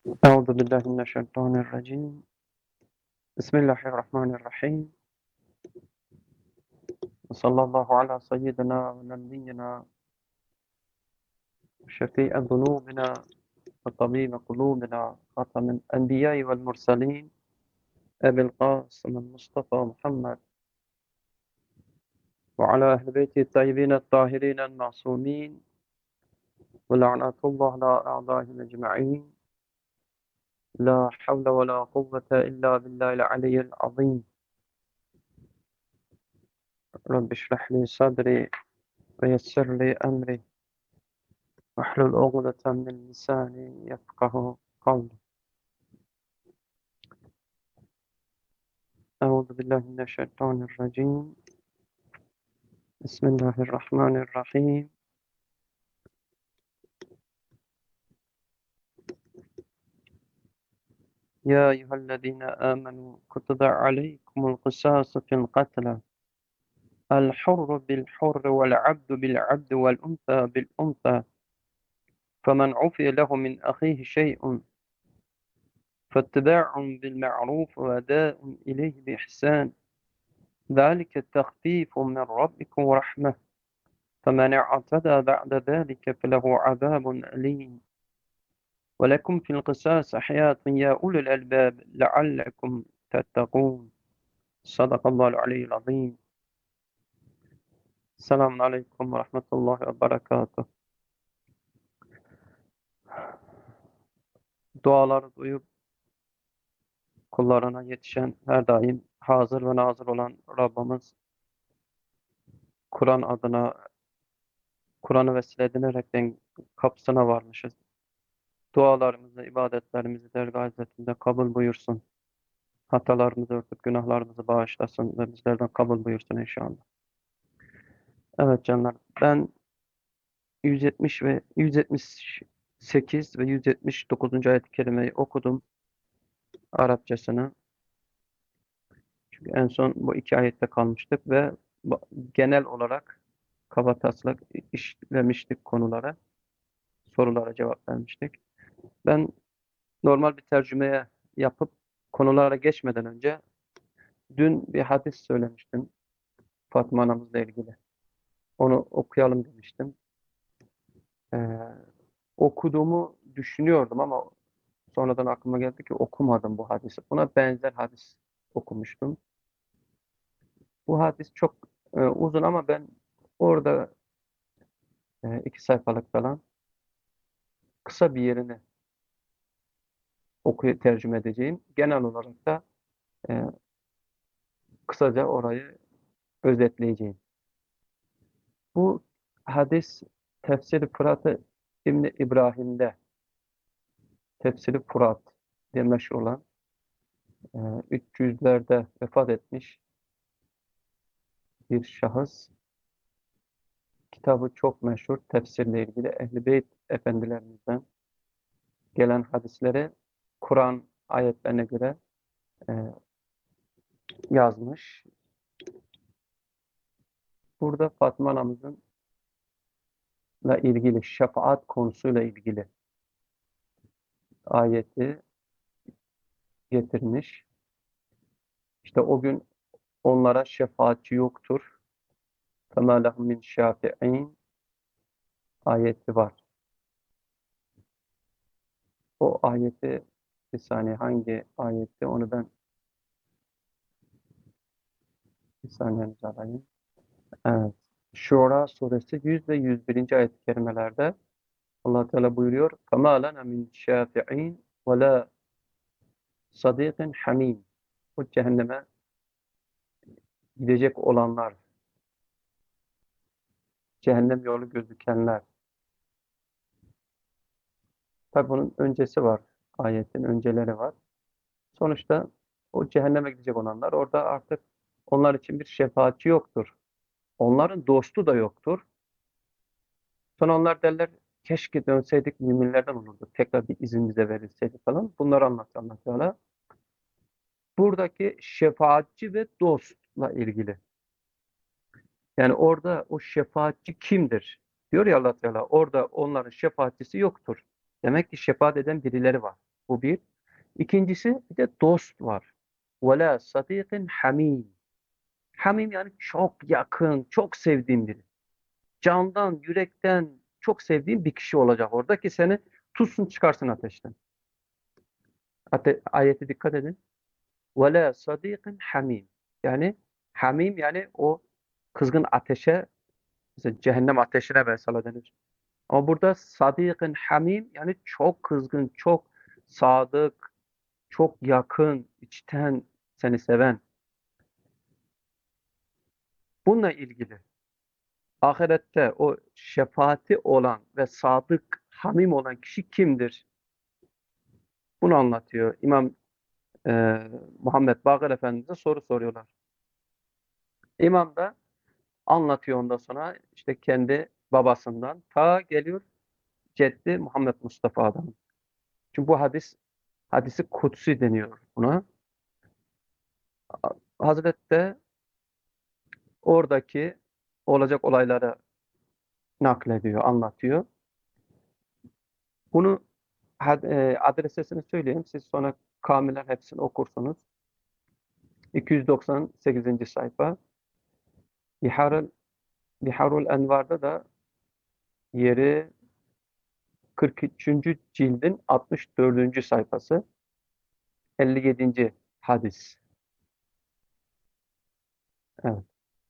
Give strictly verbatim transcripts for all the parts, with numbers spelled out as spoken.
أعوذ بالله من الشيطان الرجيم بسم الله الرحمن الرحيم وصلى الله على سيدنا ونبينا وشفيع ذنوبنا وطبيب قلوبنا خاتم الأنبياء والمرسلين أبي القاسم المصطفى محمد وعلى أهل بيته الطيبين الطاهرين المعصومين ولعنة الله على أعدائهم أجمعين لا حول ولا قوة إلا بالله العلي العظيم رب اشرح لي صدري ويسر لي أمري واحلل عقدة من لساني يفقه قولي أعوذ بالله من الشيطان الرجيم بسم الله الرحمن الرحيم يا أيها الذين آمنوا كتب عليكم القصاص في القتلى الحر بالحر والعبد بالعبد والأنثى بالأنثى فمن عفي له من أخيه شيء فاتباع بالمعروف وأداء إليه بإحسان ذلك تخفيف من ربكم ورحمة فمن اعتدى بعد ذلك فله عذاب أليم ولكم في القصاص حياة يا أولي الألباب لعلكم تتقون صدق الله العلي العظيم. Selamun Aleyküm ve Rahmetullahi ve Berekatuhu. Duaları duyup kullarına yetişen, her daim hazır ve nazır olan Rabbimiz Kur'an adına, Kur'an'ı vesile edinerekten kapısına varmışız. Dualarımızı, ibadetlerimizi dergâh izzetinde kabul buyursun. Hatalarımızı örtüp günahlarımızı bağışlasın ve bizlerden kabul buyursun inşallah. Evet canlar, ben yüz yetmiş ve yüz yetmiş sekiz ve yüz yetmiş dokuzuncu ayet-i kerimeyi okudum Arapçasını. Çünkü en son bu iki ayette kalmıştık ve genel olarak kabataslak işlemiştik konulara, sorulara cevap vermiştik. Ben normal bir tercümeye yapıp konulara geçmeden önce dün bir hadis söylemiştim Fatma anamızla ilgili. Onu okuyalım demiştim. Ee, okuduğumu düşünüyordum ama sonradan aklıma geldi ki okumadım bu hadisi. Buna benzer hadis okumuştum. Bu hadis çok e, uzun ama ben orada e, iki sayfalık falan kısa bir yerini okuyu tercüme edeceğim. Genel olarak da e, kısaca orayı özetleyeceğim. Bu hadis Tefsir-i Fırat-ı İbn İbrahim'de Tefsir-i Fırat diye meşhur olan e, üç yüzlerde vefat etmiş bir şahıs. Kitabı çok meşhur. Tefsirle ilgili Ehl-i Beyt efendilerimizden gelen hadisleri Kur'an ayetlerine göre e, yazmış. Burada Fatma anamızın ile ilgili, şefaat konusuyla ilgili ayeti getirmiş. İşte o gün onlara şefaatçi yoktur. فَمَا لَهُمْ مِنْ شَافِعِينَ ayeti var. O ayeti bir saniye hangi ayetti onu ben bir saniyenizi alayım. Evet. Şura suresi yüz ve yüz birinci ayet-i kerimelerde Allah Teala buyuruyor: فَمَا لَنَا مِنْ شَافِعِينَ وَلَا صَدِيقٍ حَمِيمٍ. O cehenneme gidecek olanlar, cehennem yolu gözükenler. Tabi bunun öncesi var. Ayetin önceleri var. Sonuçta o cehenneme gidecek olanlar orada artık onlar için bir şefaatçi yoktur. Onların dostu da yoktur. Sonra onlar derler keşke dönseydik müminlerden olurdu. Tekrar bir izin bize verilseydi falan. Bunları anlatıyor Allah Teala. Buradaki şefaatçi ve dostla ilgili. Yani orada o şefaatçi kimdir? Diyor ya Allah Teala orada onların şefaatçisi yoktur. Demek ki şefaat eden birileri var. Bu bir. İkincisi bir de dost var. وَلَا صَدِيقٍ hamim. Hamim yani çok yakın, çok sevdiğin biri. Candan, yürekten çok sevdiğin bir kişi olacak orada ki seni tutsun çıkarsın ateşten. Ate ayete dikkat edin. وَلَا صَدِيقٍ hamim. Yani hamim yani o kızgın ateşe, mesela cehennem ateşine mesela denir. Ama burada sadîkın hamim yani çok kızgın, çok sadık, çok yakın, içten seni seven. Bununla ilgili ahirette o şefaati olan ve sadık, hamim olan kişi kimdir? Bunu anlatıyor. İmam e, Muhammed Bakır Efendimiz'e soru soruyorlar. İmam da anlatıyor ondan sonra işte kendi babasından ta geliyor Ceddi Muhammed Mustafa'dan. Çünkü bu hadis hadisi kutsi deniyor buna. Hazret de oradaki olacak olayları naklediyor, anlatıyor. Bunu had- e, adresesini söyleyeyim. Siz sonra kamilen hepsini okursunuz. iki yüz doksan sekizinci sayfa. Biharul, Biharul Envar'da da yeri kırk üçüncü cildin altmış dördüncü sayfası. elli yedinci hadis. Evet.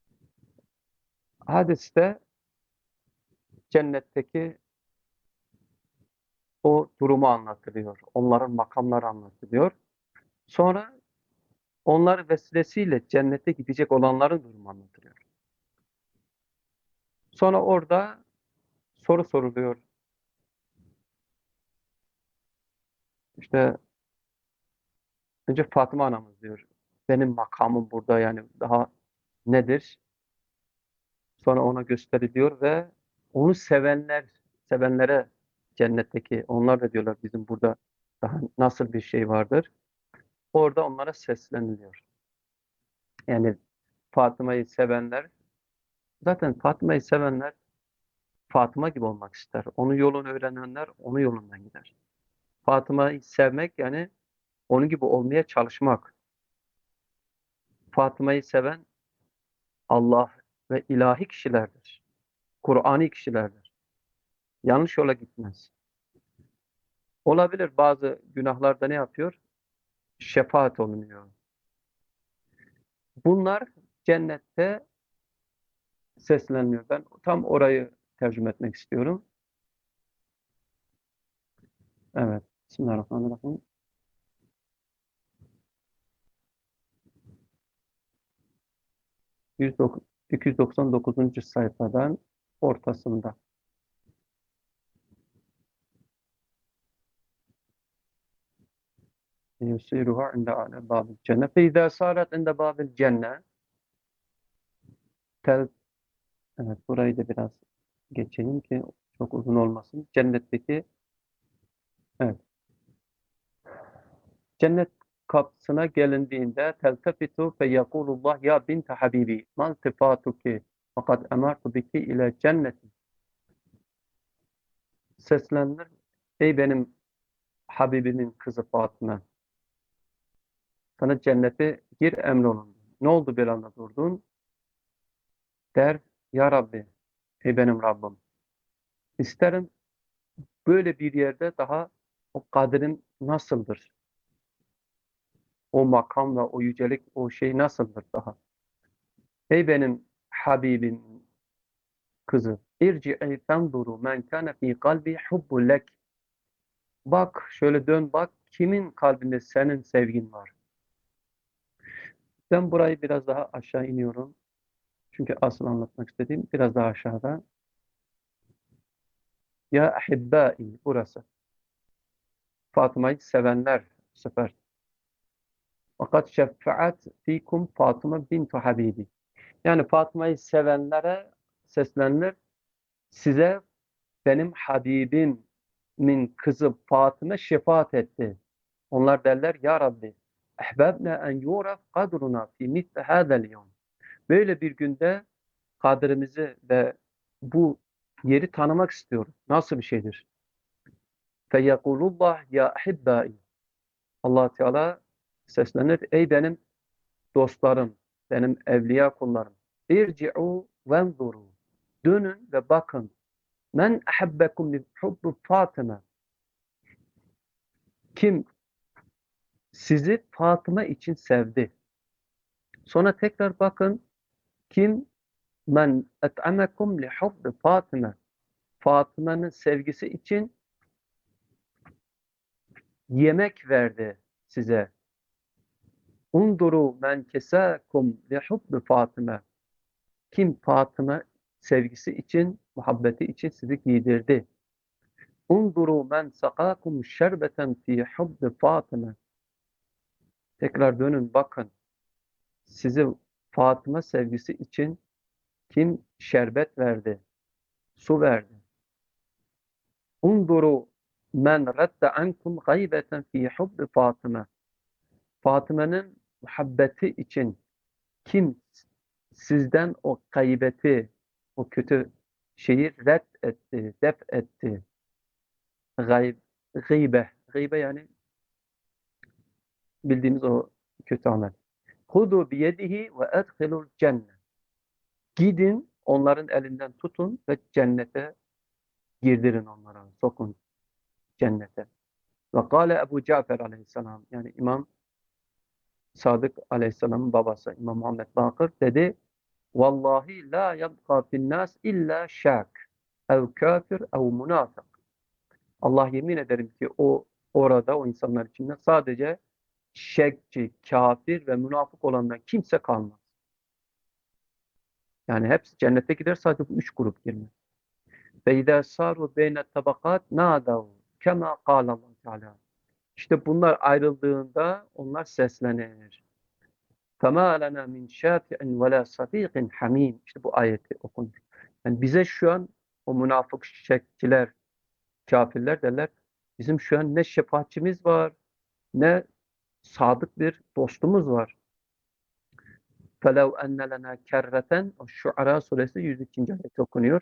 Hadiste cennetteki o durumu anlatılıyor. Onların makamları anlatılıyor. Sonra onlar vesilesiyle cennete gidecek olanların durumu anlatılıyor. Sonra orada soru soruluyor. İşte önce Fatıma anamız diyor. Benim makamım burada yani daha nedir? Sonra ona gösteriliyor ve onu sevenler, sevenlere cennetteki onlar da diyorlar bizim burada daha nasıl bir şey vardır? Orada onlara sesleniliyor. Yani Fatıma'yı sevenler, zaten Fatıma'yı sevenler Fatıma gibi olmak ister. Onun yolunu öğrenenler onun yolundan gider. Fatıma'yı sevmek yani onun gibi olmaya çalışmak. Fatıma'yı seven Allah ve ilahi kişilerdir. Kur'ani kişilerdir. Yanlış yola gitmez. Olabilir bazı günahlarda ne yapıyor? Şefaat olunuyor. Bunlar cennette seslenmiyor. Ben tam orayı tercüme etmek istiyorum. Evet. Bismillahirrahmanirrahim. yüz dokuz iki yüz doksan dokuzuncu sayfadan ortasında. Yusiruha inde ale babil cennet. Fe izâ sâret inde babil cennet. Tel, evet burayı da biraz geçeyim ki çok uzun olmasın. Cennetteki, evet. Cennet kapısına gelindiğinde teltefitu fe yekulullah ya binte habibi mal tifatuki fakat emartu biki ile cennetin. Seslenir. Ey benim Habibimin kızı Fatıma. Sana cennete gir emrolundu. Ne oldu bir anda durdun? Der, ya Rabbi, ey benim Rabbim. İsterim böyle bir yerde daha o kadrin nasıldır? O makamla, o yücelik, o şey nasıldır daha? Ey benim Habibim kızı. İrci'i fenduru men kâne fî kalbi hubbu lek. Bak, şöyle dön bak, kimin kalbinde senin sevgin var? Ben burayı biraz daha aşağı iniyorum. Çünkü asıl anlatmak istediğim biraz daha aşağıda. Ya ahibbai burası. Fatıma'yı sevenler bu sefer. Fakat şefaat fikum Fatıma bintu Habibi. Yani Fatıma'yı sevenlere seslenilir. Size benim Habibim'in kızı Fatıma şefaat etti. Onlar derler ya Rabbi ehbebne en yuraf kadruna fi mitli hadel yevm. Böyle bir günde kadrimizi ve bu yeri tanımak istiyoruz. Nasıl bir şeydir? Feyekulullah ya ahibbai. Allah Teala seslenir. Ey benim dostlarım, benim evliya kullarım. İrci'u venzuru. Dönün ve bakın. Men ahabbekum li hubbu Fatıma. Kim sizi Fatıma için sevdi? Sonra tekrar bakın. Kim men et'amekum li hubbi Fatıma. Fatıma'nın sevgisi için yemek verdi size. Unduru men kesakum li hubbi Fatıma. Kim Fatıma sevgisi için, muhabbeti için sizi giydirdi. Unduru men sakakum şerbeten fi hubbi Fatıma. Tekrar dönün bakın. Sizi Fatıma sevgisi için kim şerbet verdi, su verdi. Unduru men radda ankum gaybeten fi hubbi Fatıma. Fatıma'nın muhabbeti için kim sizden o gaybeti, o kötü şeyi red etti, def etti. Gayb, gıybe. Gıybe yani bildiğimiz o kötü amel. Hudu biyedihi ve edhilul cennet. Gidin onların elinden tutun ve cennete girdirin onlara, sokun cennete. Ve kâle Ebu Cafer aleyhisselam, yani İmam Sadık aleyhisselamın babası İmam Muhammed Bakır dedi, vallahi la yabqa fin nas illa şak ev kafir ev münafık. Allah yemin ederim ki o orada o insanlar içinde sadece şekçi, kafir ve münafık olandan kimse kalmaz. Yani hepsi cennete gider, sadece bu üç grup girmez. Ve izâ sâru beyne tabakat nâdav kemâ kâlallahu teâlâ. İşte bunlar ayrıldığında onlar seslenir. فَمَا لَنَا مِنْ شَافِعٍ وَلَا صَدِيقٍ hamim. İşte bu ayeti okunur. Yani bize şu an o münafık şekçiler, kafirler derler, bizim şu an ne şefaatçimiz var, ne sadık bir dostumuz var. فَلَوْ اَنَّ لَنَا كَرَّةً O Şuara suresi yüz ikinci ayet okunuyor.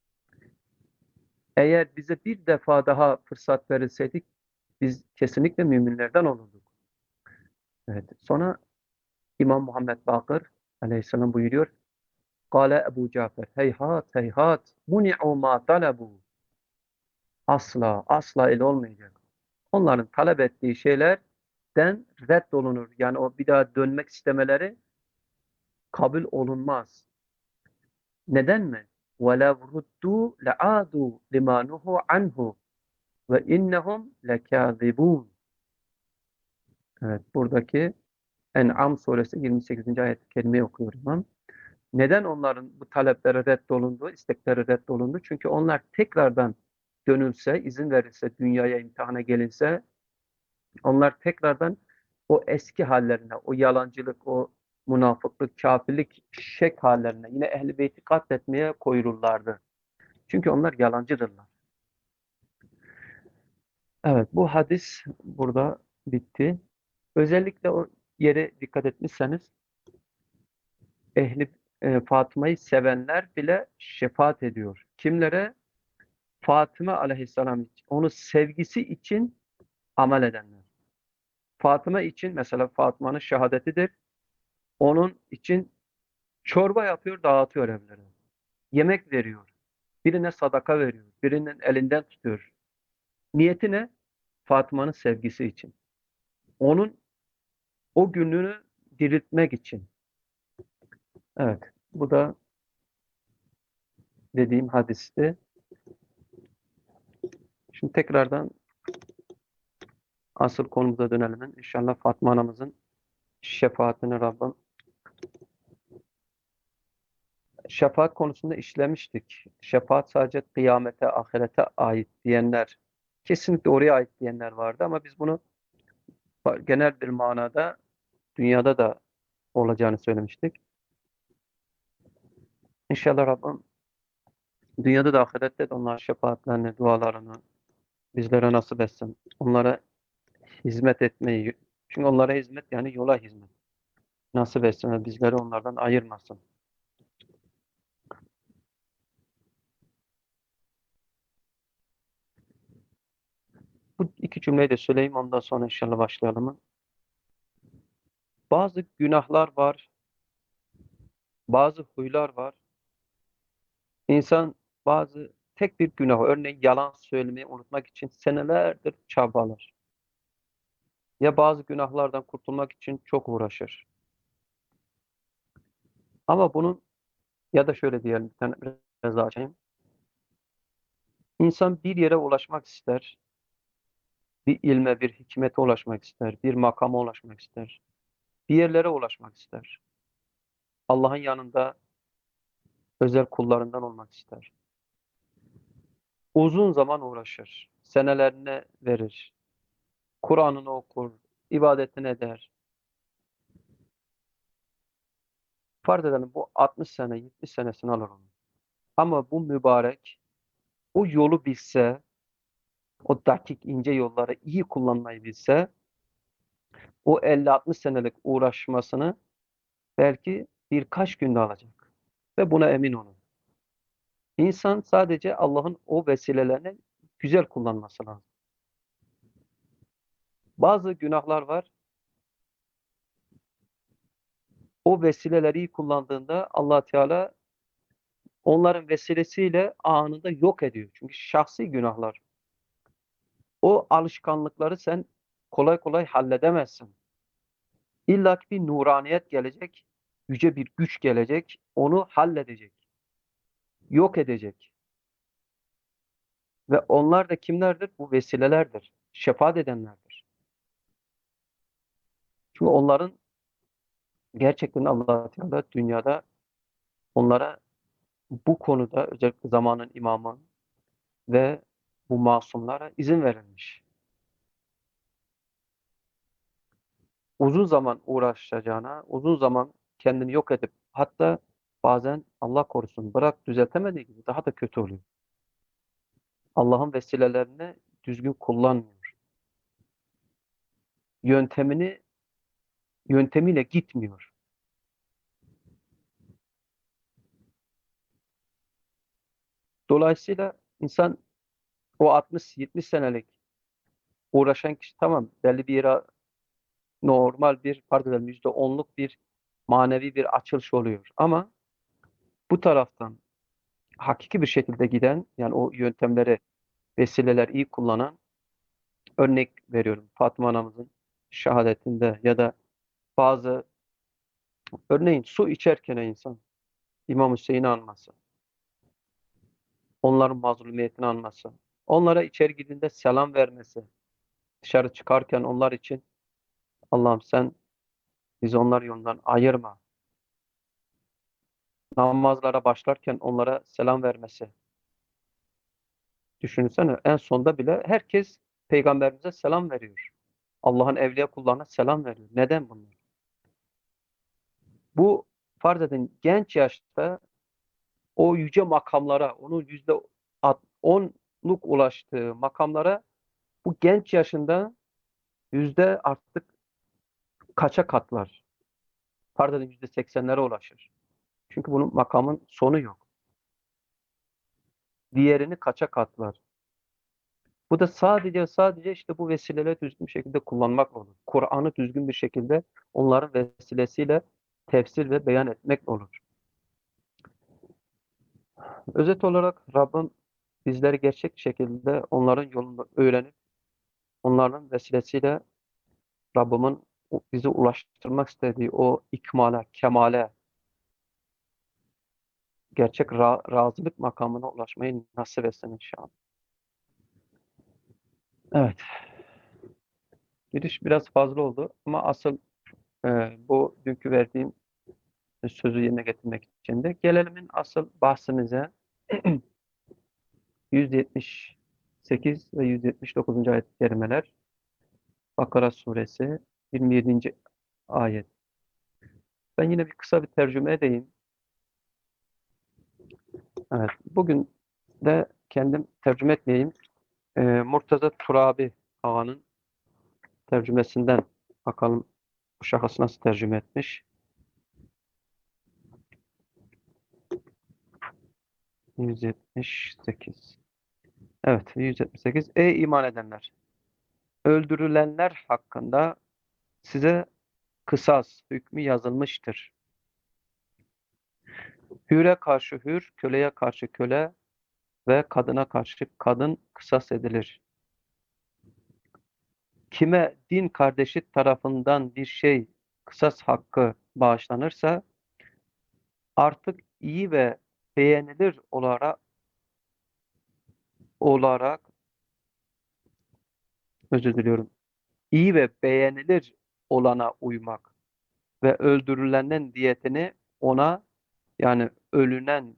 Eğer bize bir defa daha fırsat verilseydik, biz kesinlikle müminlerden olurduk. Evet. Sonra İmam Muhammed Bakır aleyhisselam buyuruyor. Kale Ebu Cafer, heyhat heyhat, muni'u ma talebu. Asla, asla öyle olmayacak. Onların talep ettiği şeylerden reddolunur. Yani o bir daha dönmek istemeleri kabul olunmaz. Neden mi? وَلَوْ رُدُّوا لَعَادُوا لِمَا نُهُوا عَنْهُ وَاِنَّهُمْ لَكَاذِبُونَ. Evet, buradaki En'am suresi yirmi sekizinci ayet-i kerimeyi okuyorum. Neden onların bu talepleri reddolundu, istekleri reddolundu? Çünkü onlar tekrardan dönülse, izin verilse, dünyaya imtihana gelinse, onlar tekrardan o eski hallerine, o yalancılık, o münafıklık, kafirlik, şek hallerine, yine Ehl-i Beyt'i katletmeye koyulurlardı. Çünkü onlar yalancıdırlar. Evet, bu hadis burada bitti. Özellikle o yere dikkat etmişseniz, Ehli e, Fatıma'yı sevenler bile şefaat ediyor. Kimlere? Fatıma aleyhisselam için. Onu sevgisi için amel edenler. Fatıma için mesela Fatıma'nın şehadetidir. Onun için çorba yapıyor, dağıtıyor evlere. Yemek veriyor. Birine sadaka veriyor. Birinin elinden tutuyor. Niyeti ne? Fatıma'nın sevgisi için. Onun o gününü diriltmek için. Evet. Bu da dediğim hadisti. Şimdi tekrardan asıl konumuza dönelim. İnşallah Fatma anamızın şefaatini Rabbim. Şefaat konusunda işlemiştik. Şefaat sadece kıyamete, ahirete ait diyenler, kesinlikle oraya ait diyenler vardı ama biz bunu genel bir manada dünyada da olacağını söylemiştik. İnşallah Rabbim dünyada da ahirette de onlar şefaatlerini, dualarını bizlere nasip etsin. Onlara hizmet etmeyi, çünkü onlara hizmet yani yola hizmet nasip etsin ve bizleri onlardan ayırmasın. Bu iki cümleyi de söyleyeyim, ondan sonra inşallah başlayalım. Bazı günahlar var, bazı huylar var. İnsan bazı tek bir günah, örneğin yalan söylemeyi unutmak için senelerdir çabalar. Ya bazı günahlardan kurtulmak için çok uğraşır. Ama bunun, ya da şöyle diyelim, bir tane biraz daha açayım. İnsan bir yere ulaşmak ister, bir ilme, bir hikmete ulaşmak ister, bir makama ulaşmak ister, bir yerlere ulaşmak ister. Allah'ın yanında özel kullarından olmak ister. Uzun zaman uğraşır, senelerine verir, Kur'an'ını okur, ibadetini eder. Farz edelim bu altmış sene, yetmiş senesini alır onun. Ama bu mübarek o yolu bilse, o dakik ince yolları iyi kullanmayı bilse, o elli altmış senelik uğraşmasını belki birkaç günde alacak. Ve buna emin olun. İnsan sadece Allah'ın o vesilelerini güzel kullanması lazım. Bazı günahlar var, o vesileleri iyi kullandığında Allah Teala onların vesilesiyle anında yok ediyor. Çünkü şahsi günahlar. O alışkanlıkları sen kolay kolay halledemezsin. İlla ki bir nuraniyet gelecek, yüce bir güç gelecek, onu halledecek, yok edecek. Ve onlar da kimlerdir? Bu vesilelerdir. Şefaat edenlerdir. Çünkü onların gerçekten Allah Teala dünyada onlara bu konuda özellikle zamanın imamı ve bu masumlara izin verilmiş. Uzun zaman uğraşacağına, uzun zaman kendini yok edip hatta bazen Allah korusun bırak düzeltemediği gibi daha da kötü oluyor. Allah'ın vesilelerini düzgün kullanmıyor. Yöntemini yöntemiyle gitmiyor. Dolayısıyla insan o altmış yetmiş senelik uğraşan kişi tamam belli bir yere normal bir pardon yüzde onluk bir manevi bir açılış oluyor. Ama bu taraftan hakiki bir şekilde giden yani o yöntemleri vesileler iyi kullanan örnek veriyorum Fatıma anamızın şehadetinde ya da bazı örneğin su içerken insan İmam Hüseyin'i anması, onların mazlumiyetini anması, onlara içeri girdiğinde selam vermesi, dışarı çıkarken onlar için Allah'ım sen bizi onlar yolundan ayırma. Namazlara başlarken onlara selam vermesi. Düşünsene en sonda bile herkes peygamberimize selam veriyor. Allah'ın evliya kullarına selam veriyor. Neden bunlar? Bu farz edin genç yaşta o yüce makamlara, onun yüzde onluk ulaştığı makamlara bu genç yaşında yüzde artık kaça katlar? Farz edin yüzde seksenlere ulaşır. Çünkü bunun makamın sonu yok. Diğerini kaça katlar? Bu da sadece sadece işte bu vesileleri düzgün bir şekilde kullanmak olur. Kur'an'ı düzgün bir şekilde onların vesilesiyle tefsir ve beyan etmek olur. Özet olarak Rabbim bizleri gerçek şekilde onların yolunu öğrenip onların vesilesiyle Rabbimin bizi ulaştırmak istediği o ikmale, kemale, gerçek ra razılık makamına ulaşmayı nasip etsin inşallah. Evet, giriş biraz fazla oldu ama asıl e, bu dünkü verdiğim sözü yerine getirmek için de gelelim asıl bahsimize yüz yetmiş sekiz ve yüz yetmiş dokuzuncu ayet-i kerimeler Bakara suresi yirmi yedinci ayet. Ben yine bir kısa bir tercüme edeyim. Evet, bugün de kendim tercüme etmeyeyim. Ee, Murtaza Turabi Ağa'nın tercümesinden bakalım bu şahıs nasıl tercüme etmiş. yüz yetmiş sekiz. Evet, yüz yetmiş sekiz. Ey iman edenler! öldürülenler hakkında size kısas hükmü yazılmıştır. Hüre karşı hür, köleye karşı köle ve kadına karşı kadın kısas edilir. Kime din kardeşi tarafından bir şey kısas hakkı bağışlanırsa artık iyi ve beğenilir olarak olarak özür diliyorum. İyi ve beğenilir olana uymak ve öldürülenin diyetini ona, yani ölünen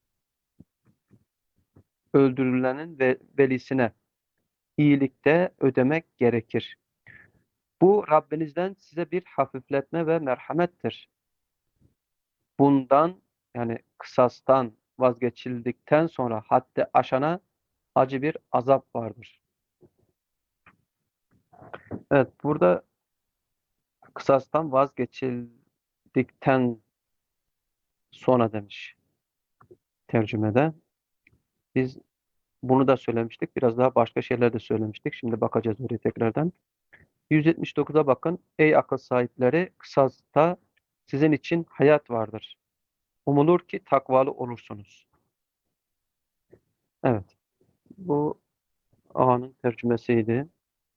öldürülenin ve velisine iyilikte ödemek gerekir. Bu Rabbinizden size bir hafifletme ve merhamettir. Bundan, yani kısastan vazgeçildikten sonra haddi aşana acı bir azap vardır. Evet, burada kısastan vazgeçildikten sonra demiş tercümede. Biz bunu da söylemiştik. Biraz daha başka şeyler de söylemiştik. Şimdi bakacağız oraya tekrardan. yüz yetmiş dokuza bakın. Ey akıl sahipleri, kısasta sizin için hayat vardır. Umulur ki takvalı olursunuz. Evet, bu A'nın tercümesiydi.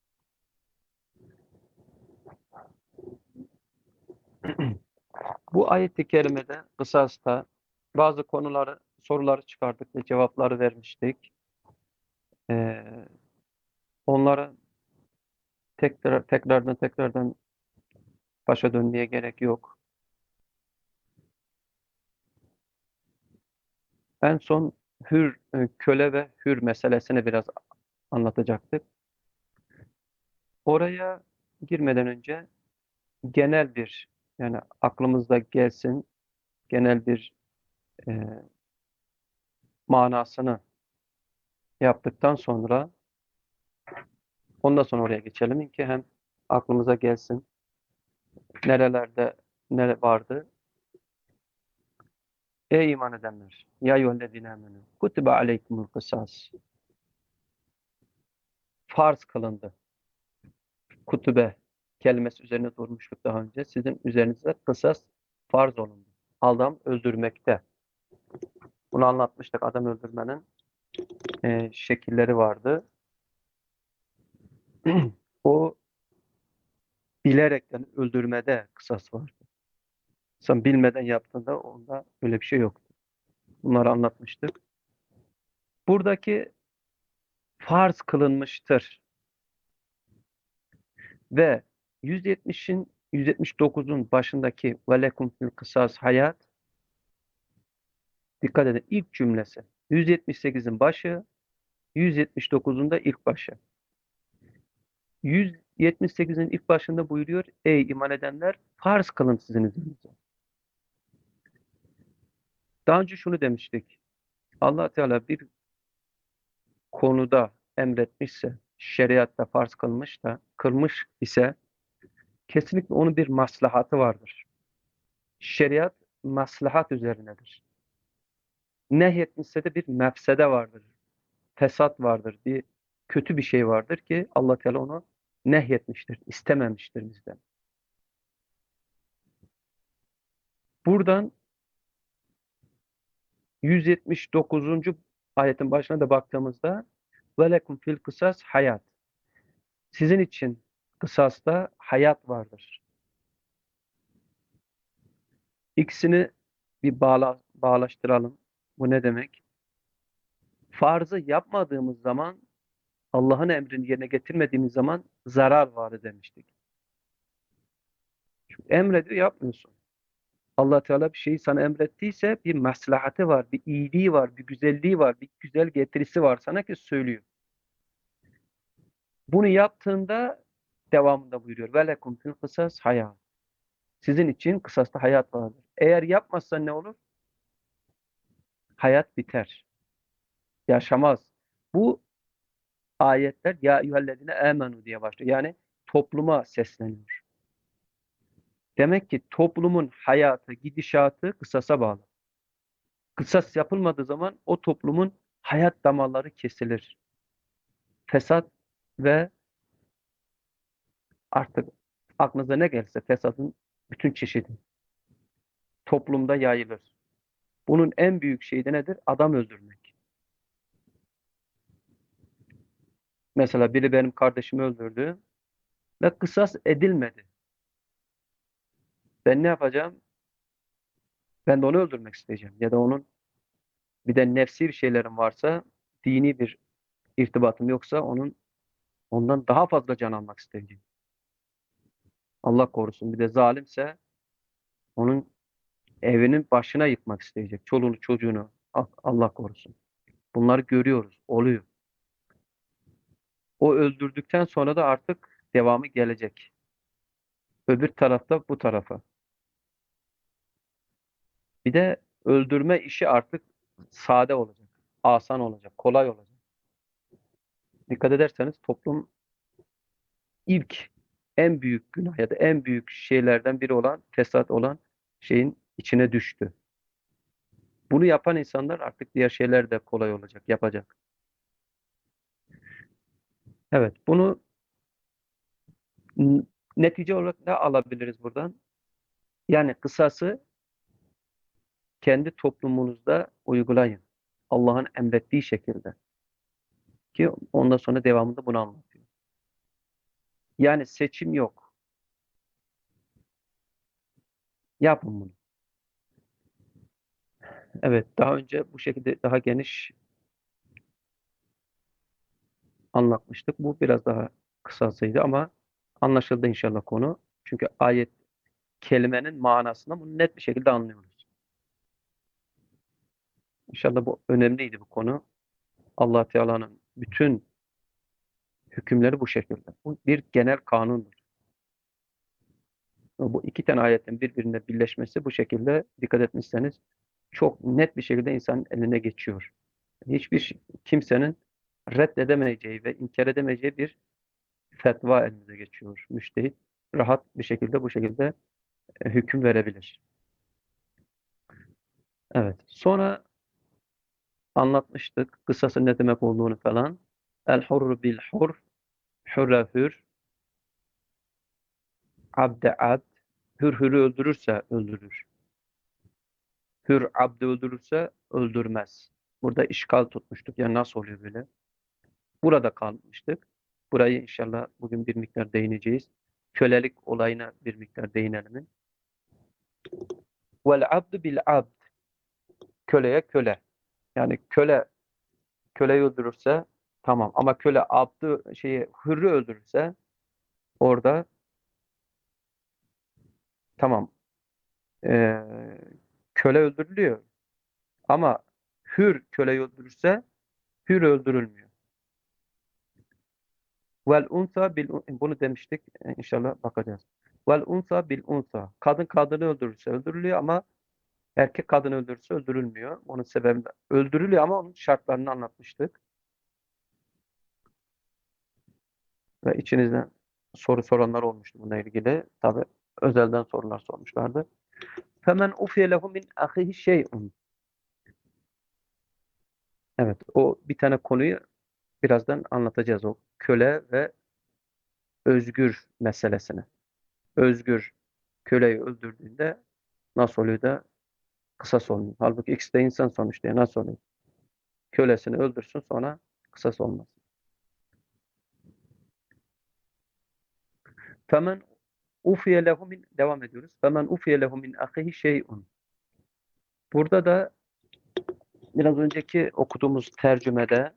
Bu ayet-i kerimede kısasta bazı konuları, soruları çıkardık ve cevapları vermiştik. Ee, onları tekrar, tekrardan tekrardan başa dönmeye gerek yok. En son hür, e, köle ve hür meselesini biraz anlatacaktık. Oraya girmeden önce genel bir, yani aklımızda gelsin, genel bir e, manasını yaptıktan sonra ondan sonra oraya geçelim ki hem aklımıza gelsin. Nerelerde nere vardı? Ey iman edenler! Ya eyyühellezine amenü kutibe aleykumul kısas. Farz kılındı. Kutube kelimesi üzerine durmuştuk daha önce. Sizin üzerinize kısas farz olundu. Adam öldürmekte. Bunu anlatmıştık. Adam öldürmenin e, şekilleri vardı. O bilerekten öldürmede kısas var. Sen bilmeden yaptığında onda öyle bir şey yok. Bunları anlatmıştık. Buradaki farz kılınmıştır ve yüz yetmişin yüz yetmiş dokuzun başındaki ve lekum fil kısas hayat, dikkat edin, ilk cümlesi. yüz yetmiş sekizin başı, yüz yetmiş dokuzun da ilk başı. yüz yetmiş sekizin ilk başında buyuruyor: Ey iman edenler, farz kılın sizin üzerinize. Daha önce şunu demiştik. Allah Teala bir konuda emretmişse, şeriatta farz kılmış da, kılmış ise kesinlikle onun bir maslahatı vardır. Şeriat maslahat üzerinedir. Nehyetmişse de bir mefsede vardır. Fesat vardır. Bir kötü bir şey vardır ki Allah Teala onu nehyetmiştir, istememiştir bizden. Buradan yüz yetmiş dokuzuncu ayetin başına da baktığımızda ve lekum fil kısas hayat. Sizin için kısasta hayat vardır. İkisini bir bağla, bağlaştıralım. Bu ne demek? Farzı yapmadığımız zaman, Allah'ın emrini yerine getirmediğimiz zaman zarar var demiştik. Çünkü emrediyor, yapmıyorsun. Allah Teala bir şeyi sana emrettiyse bir maslahatı var, bir iyiliği var, bir güzelliği var, bir güzel getirisi var sana ki söylüyor. Bunu yaptığında devamında buyuruyor. Ve lekum fil kısas hayat. Sizin için kısasta hayat vardır. Eğer yapmazsan ne olur? Hayat biter. Yaşamaz. Bu ayetler ya eyyühellezine amenu diye başlıyor. Yani topluma sesleniyor. Demek ki toplumun hayatı, gidişatı kısasa bağlı. Kısas yapılmadığı zaman o toplumun hayat damarları kesilir. Fesat ve Artık aklınıza ne gelirse fesatın bütün çeşidi toplumda yayılır. Bunun en büyük şeyi de nedir? Adam öldürmek. Mesela biri benim kardeşimi öldürdü ve kısas edilmedi. Ben ne yapacağım? Ben de onu öldürmek isteyeceğim. Ya da onun bir de nefsi bir şeylerim varsa, dini bir irtibatım yoksa onun ondan daha fazla can almak isteyeceğim. Allah korusun. Bir de zalimse onun evinin başına yıkmak isteyecek. Çoluğunu çocuğunu. Ah, Allah korusun. Bunları görüyoruz. Oluyor. O öldürdükten sonra da artık devamı gelecek. Öbür tarafta bu tarafa. Bir de öldürme işi artık sade olacak. Asan olacak. Kolay olacak. Dikkat ederseniz toplum ilk en büyük günah ya da en büyük şeylerden biri olan fesat olan şeyin içine düştü. Bunu yapan insanlar artık diğer şeyler de kolay olacak, yapacak. Evet, bunu n- netice olarak ne alabiliriz buradan? Yani kısası kendi toplumunuzda uygulayın. Allah'ın emrettiği şekilde. Ki ondan sonra devamında bunu anlatıyor. Yani seçim yok. Yapın bunu. Evet, daha önce bu şekilde daha geniş anlatmıştık. Bu biraz daha kısasıydı ama anlaşıldı inşallah konu. Çünkü ayet kelimenin manasını bunu net bir şekilde anlıyoruz. İnşallah bu önemliydi bu konu. Allah Teala'nın bütün hükümleri bu şekilde. Bu bir genel kanundur. Bu iki tane ayetin birbirine birleşmesi bu şekilde dikkat etmişseniz çok net bir şekilde insanın eline geçiyor. Hiçbir şey- kimsenin reddedemeyeceği ve inkar edemeyeceği bir fetva elinize geçiyor. Müştehit rahat bir şekilde bu şekilde e, hüküm verebilir. Evet. Sonra anlatmıştık kısası ne demek olduğunu falan. El hurru bil hur, hürre hür, abde abd, hür hürü öldürürse öldürür. Hür abdi öldürürse öldürmez. Burada işgal tutmuştuk. Yani nasıl oluyor böyle? Burada kalmıştık. Burayı inşallah bugün bir miktar değineceğiz. Kölelik olayına bir miktar değinelim. Vel abdu bil abd. Köleye köle. Yani köle köleyi öldürürse tamam. Ama köle abdü şeyi hürrü öldürürse orada tamam. Ee, köle öldürülüyor. Ama hür köleyi öldürürse hür öldürülmüyor. Vel unsa bil bunu demiştik. E, İnşallah bakacağız. Vel unsa bil unsa. Kadın kadını öldürürse öldürülüyor ama erkek kadını öldürürse öldürülmüyor. Onun sebebi öldürülüyor ama onun şartlarını anlatmıştık. Ve içinizden soru soranlar olmuştu bununla ilgili. Tabi özelden sorular sormuşlardı. Femen ufiye lehu min ahihi şey'un. Evet, o bir tane konuyu birazdan anlatacağız, o köle ve özgür meselesini. Özgür köleyi öldürdüğünde nasıl oluyor da kısas olmuyor. Halbuki ikisi de insan sonuçta. Ya nasıl oluyor? Kölesini öldürsün sonra kısas olmaz. Femen ufiye lehu min devam ediyoruz. Femen ufiye lehu min ahihi şey'un. Burada da biraz önceki okuduğumuz tercümede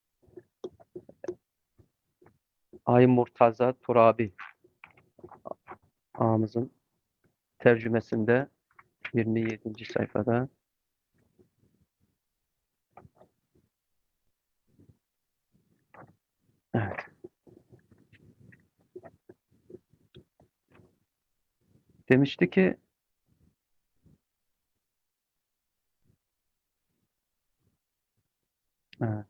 Ay Murtaza Turabi ağamızın tercümesinde yirmi yedinci sayfada evet, demişti ki evet,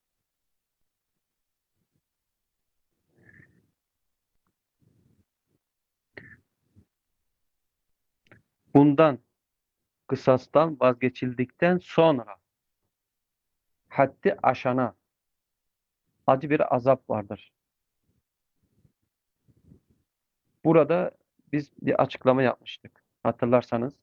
bundan kısastan vazgeçildikten sonra haddi aşana acı bir azap vardır. Burada biz bir açıklama yapmıştık. Hatırlarsanız.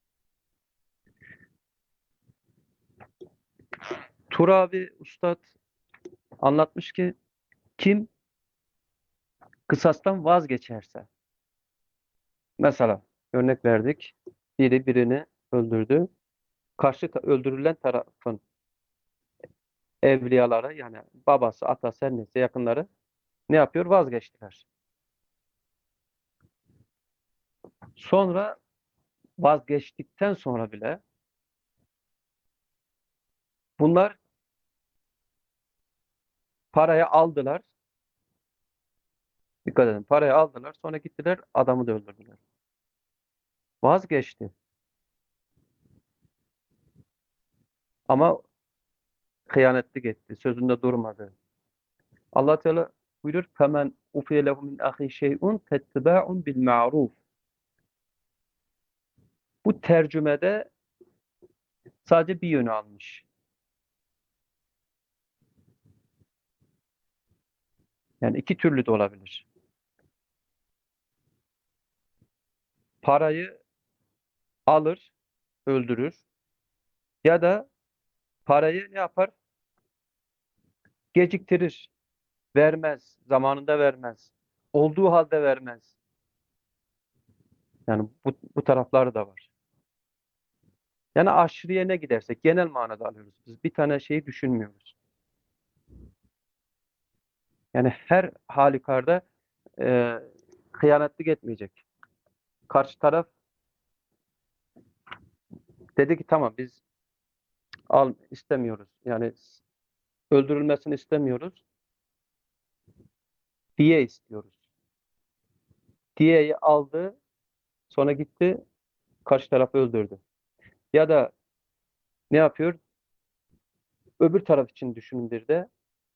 Turabi Ustad anlatmış ki kim kısastan vazgeçerse, mesela örnek verdik, biri birini öldürdü. Karşı ta- öldürülen tarafın evliyaları, yani babası, atası, her neyse yakınları ne yapıyor? Vazgeçtiler. Sonra vazgeçtikten sonra bile bunlar parayı aldılar. Dikkat edin, parayı aldılar. Sonra gittiler, adamı da öldürdüler. Vazgeçti. Ama hıyanetlik etti. Sözünde durmadı. Allah Teala buyurur: "Femen ufiye lehu min ahi şey'un fettiba'un bil ma'ruf." Bu tercümede sadece bir yönü almış. Yani iki türlü de olabilir. Parayı alır, öldürür, ya da parayı ne yapar? Geciktirir, vermez, zamanında vermez. Olduğu halde vermez. Yani bu, bu tarafları da var. Yani aşırıya ne gidersek genel manada alıyoruz biz. Bir tane şeyi düşünmüyoruz. Yani her halükarda e, hıyanetlik etmeyecek. Karşı taraf dedi ki tamam, biz al istemiyoruz. Yani öldürülmesini istemiyoruz. Diye istiyoruz. Diyeyi aldı, sonra gitti karşı tarafı öldürdü. Ya da ne yapıyor? Öbür taraf için düşünün bir de.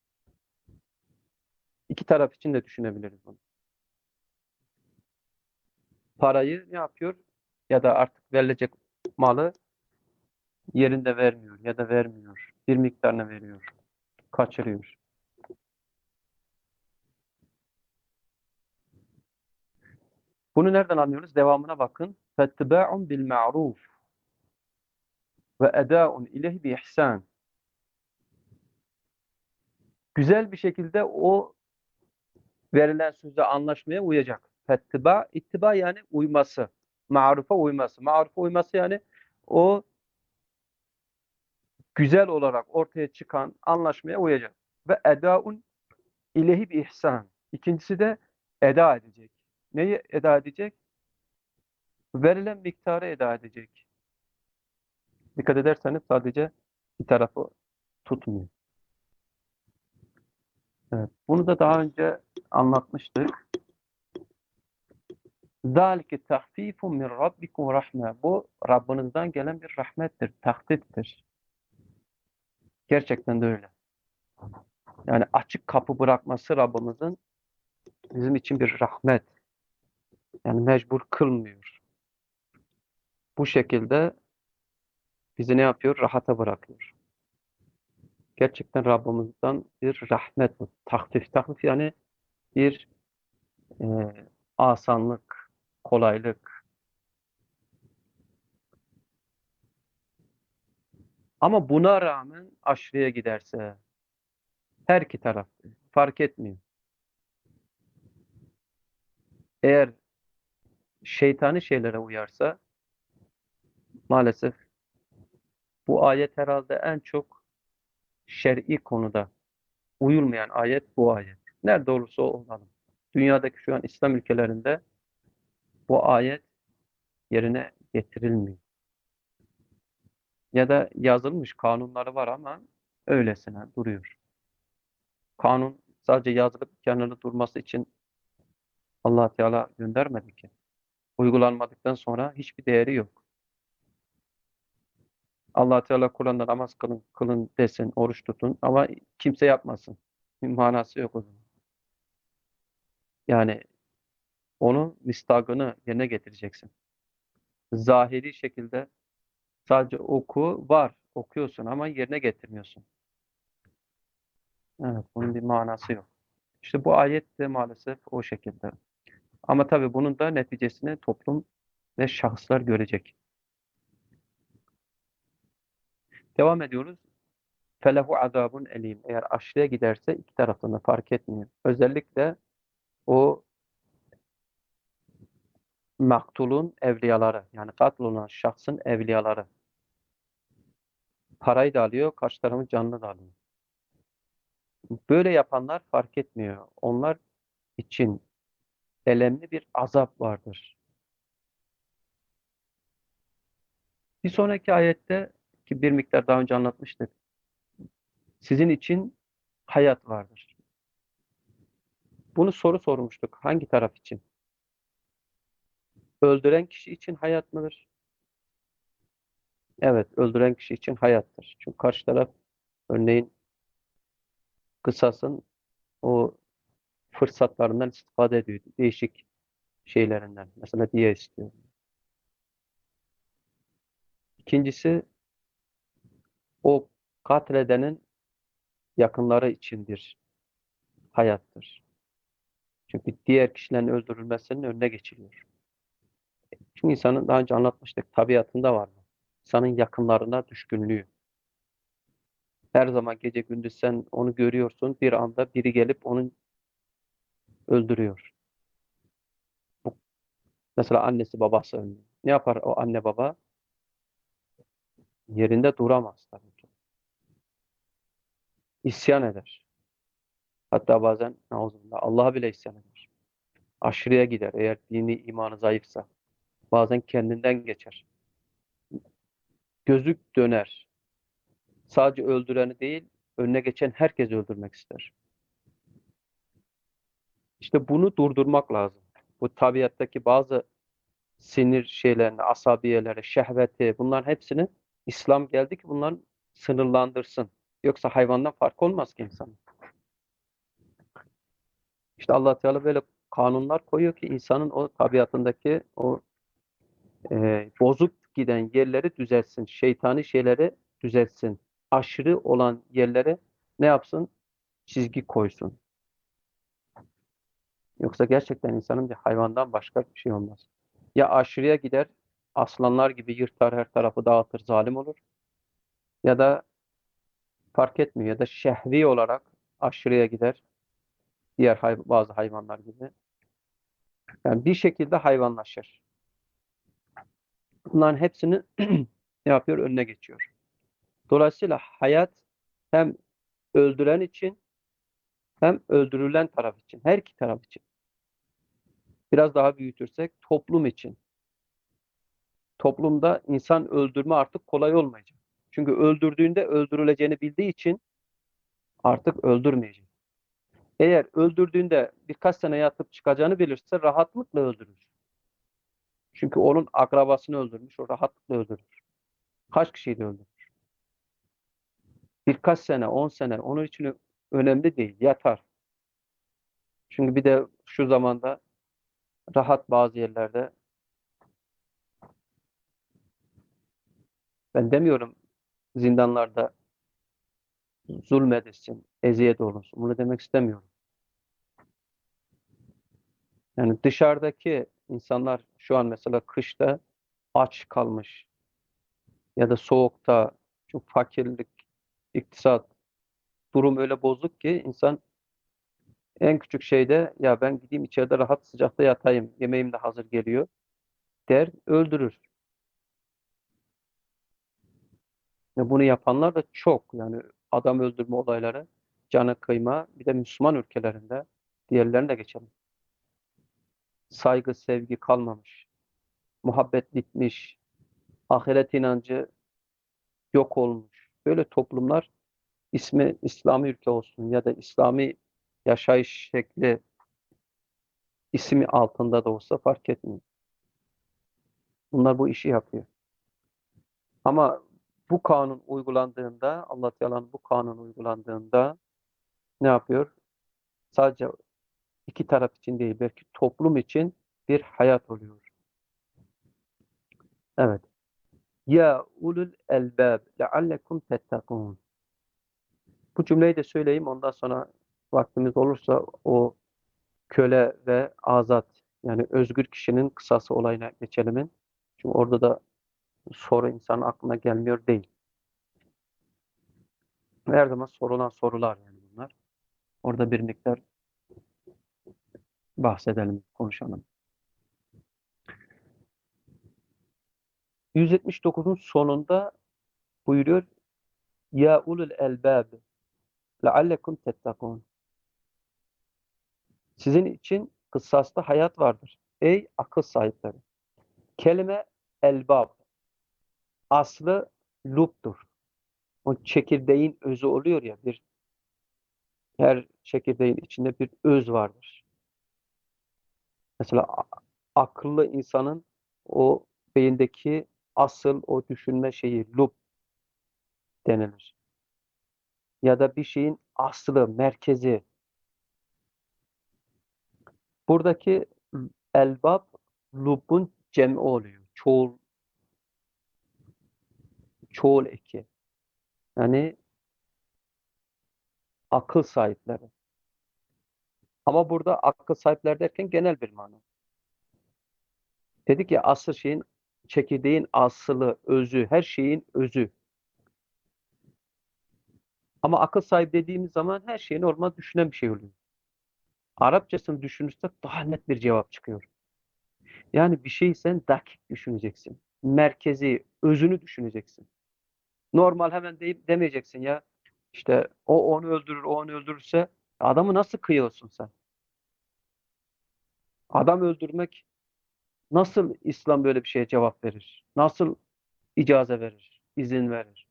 İki taraf için de düşünebiliriz bunu. Parayı ne yapıyor? Ya da artık verilecek malı yerinde vermiyor ya da vermiyor. Bir miktarını veriyor. Kaçırıyor. Bunu nereden anlıyoruz? Devamına bakın. فَاتِّبَاعٌ بِالْمَعْرُوفِ وَاَدَاءٌ اِلَيْهِ بِإِحْسَانٍ. Güzel bir şekilde o verilen sözde anlaşmaya uyacak. Fettiba, ittiba yani uyması. Marufa uyması. Marufa uyması yani o güzel olarak ortaya çıkan anlaşmaya uyacak. Ve edaun ilehi bir ihsan. İkincisi de eda edecek. Neyi eda edecek? Verilen miktarı eda edecek. Dikkat ederseniz sadece bir tarafı tutmuyor. Evet. Bunu da daha önce anlatmıştık. ذَٰلِكَ تَخْف۪يفٌ مِنْ رَبِّكُمْ rahme. Bu Rabbinizden gelen bir rahmettir, tahdittir. Gerçekten de öyle. Yani açık kapı bırakması Rabbimizin bizim için bir rahmet. Yani mecbur kılmıyor. Bu şekilde bizi ne yapıyor? Rahata bırakıyor. Gerçekten Rabbimizden bir rahmet bu. Tahfif, tahfif yani bir e, asanlık, kolaylık. Ama buna rağmen aşırıya giderse, her iki taraf fark etmiyor. Eğer şeytani şeylere uyarsa, maalesef bu ayet herhalde en çok şer'i konuda uyulmayan ayet bu ayet. Nerede olursa olalım. Dünyadaki şu an İslam ülkelerinde bu ayet yerine getirilmiyor. Ya da yazılmış kanunları var ama öylesine duruyor. Kanun sadece yazılıp kenarında durması için Allah Teala göndermedi ki. Uygulanmadıktan sonra hiçbir değeri yok. Allah Teala Kur'an'da namaz kılın, kılın desin, oruç tutun ama kimse yapmasın. Bir manası yok o zaman. Yani onun mistakını yerine getireceksin. Zahiri şekilde sadece oku var, okuyorsun ama yerine getirmiyorsun. Evet, bunun bir manası yok. İşte bu ayet de maalesef o şekilde. Ama tabii bunun da neticesini toplum ve şahıslar görecek. Devam ediyoruz. Felehu azabun elim. Eğer aşırıya giderse iki taraftan da fark etmiyor. Özellikle o maktulun evliyaları, yani katlolunan şahsın evliyaları parayı da alıyor, karşı tarafın canını da alıyor. Böyle yapanlar fark etmiyor. Onlar için elemli bir azap vardır. Bir sonraki ayette ki bir miktar daha önce anlatmıştık. Sizin için hayat vardır. Bunu soru sormuştuk. Hangi taraf için? Öldüren kişi için hayat mıdır? Evet, öldüren kişi için hayattır. Çünkü karşı taraf örneğin kısasın o fırsatlarından istifade ediyor. Değişik şeylerinden. Mesela diye istiyor. İkincisi o katledenin yakınları içindir. Hayattır. Çünkü diğer kişilerin öldürülmesinin önüne geçiliyor. Çünkü insanın daha önce anlatmıştık tabiatında var mı? İnsanın yakınlarına düşkünlüğü. Her zaman gece gündüz sen onu görüyorsun. Bir anda biri gelip onu öldürüyor. Bu, mesela annesi babası ölüyor. Ne yapar o anne baba? Yerinde duramaz tabii ki. İsyan eder. Hatta bazen nauzullah Allah'a bile isyan eder. Aşırıya gider eğer dini imanı zayıfsa. Bazen kendinden geçer. Gözük döner. Sadece öldüreni değil, önüne geçen herkesi öldürmek ister. İşte bunu durdurmak lazım. Bu tabiattaki bazı sinir şeylerini, asabiyeleri, şehveti, bunların hepsini İslam geldi ki bunların sınırlandırsın. Yoksa hayvandan fark olmaz ki insan. İşte Allah Teala böyle kanunlar koyuyor ki insanın o tabiatındaki o e, bozuk giden yerleri düzeltsin. Şeytani şeyleri düzeltsin. Aşırı olan yerlere ne yapsın? Çizgi koysun. Yoksa gerçekten insanın bir hayvandan başka bir şey olmaz. Ya aşırıya gider, aslanlar gibi yırtar her tarafı dağıtır, zalim olur. Ya da fark etmiyor ya da şehvi olarak aşırıya gider. Diğer hay bazı hayvanlar gibi. Yani bir şekilde hayvanlaşır. Bunların hepsini ne yapıyor? Önüne geçiyor. Dolayısıyla hayat hem öldüren için hem öldürülen taraf için. Her iki taraf için. Biraz daha büyütürsek toplum için. Toplumda insan öldürme artık kolay olmayacak. Çünkü öldürdüğünde öldürüleceğini bildiği için artık öldürmeyecek. Eğer öldürdüğünde birkaç sene yatıp çıkacağını bilirse rahatlıkla öldürür. Çünkü onun akrabasını öldürmüş, o rahatlıkla öldürür. Kaç kişiyi de öldürür. Birkaç sene, on sene onun için önemli değil, yatar. Çünkü bir de şu zamanda rahat bazı yerlerde, ben demiyorum zindanlarda zulmedilsin, eziyet olunsun. Bunu demek istemiyorum. Yani dışarıdaki insanlar şu an mesela kışta aç kalmış ya da soğukta çok fakirlik, iktisat, durum öyle bozuk ki insan en küçük şeyde ya ben gideyim içeride rahat sıcakta yatayım, yemeğim de hazır geliyor der, öldürür. Ve bunu yapanlar da çok yani adam öldürme olayları, canı kıyma bir de Müslüman ülkelerinde diğerlerine de geçelim. Saygı, sevgi kalmamış, muhabbet bitmiş, ahiret inancı yok olmuş. Böyle toplumlar ismi İslami ülke olsun ya da İslami yaşayış şekli ismi altında da olsa fark etmiyor. Bunlar bu işi yapıyor. Ama bu kanun uygulandığında, Allah Teala'nın bu kanun uygulandığında ne yapıyor? Sadece iki taraf için değil, belki toplum için bir hayat oluyor. Evet. Ya ulul elbab leallekum tettakun. Bu cümleyi de söyleyeyim, ondan sonra vaktimiz olursa o köle ve azat Yani özgür kişinin kısası olayına geçelim. Çünkü orada da soru insanın aklına gelmiyor değil. Her zaman sorulan sorular yani bunlar. Orada bir miktar bahsedelim, konuşalım. yüz yetmiş dokuzun sonunda buyuruyor: Ya ulul elbab leallekum tettakun. Sizin için kıssasta hayat vardır. Ey akıl sahipleri. Kelime elbab aslı lubdur. O çekirdeğin özü oluyor ya, bir her çekirdeğin içinde bir öz vardır. Mesela a- akıllı insanın o beyindeki asıl o düşünme şeyi lub denilir. Ya da bir şeyin aslı, merkezi. Buradaki elbab lubun cem'i oluyor. Çoğul, çoğul eki. Yani akıl sahipleri. Ama burada akıl sahipleri derken genel bir mana. Dedik ya, asıl şeyin, çekirdeğin aslı, özü, her şeyin özü. Ama akıl sahibi dediğimiz zaman her şeyi normal düşünen bir şey oluyor. Arapçasını düşünürsek daha net bir cevap çıkıyor. Yani bir şeyi sen dakik düşüneceksin. Merkezi, özünü düşüneceksin. Normal hemen deyip demeyeceksin ya. İşte o onu öldürür, o onu öldürürse adamı nasıl kıyıyorsun sen? Adam öldürmek, nasıl İslam böyle bir şeye cevap verir? Nasıl icaze verir, izin verir?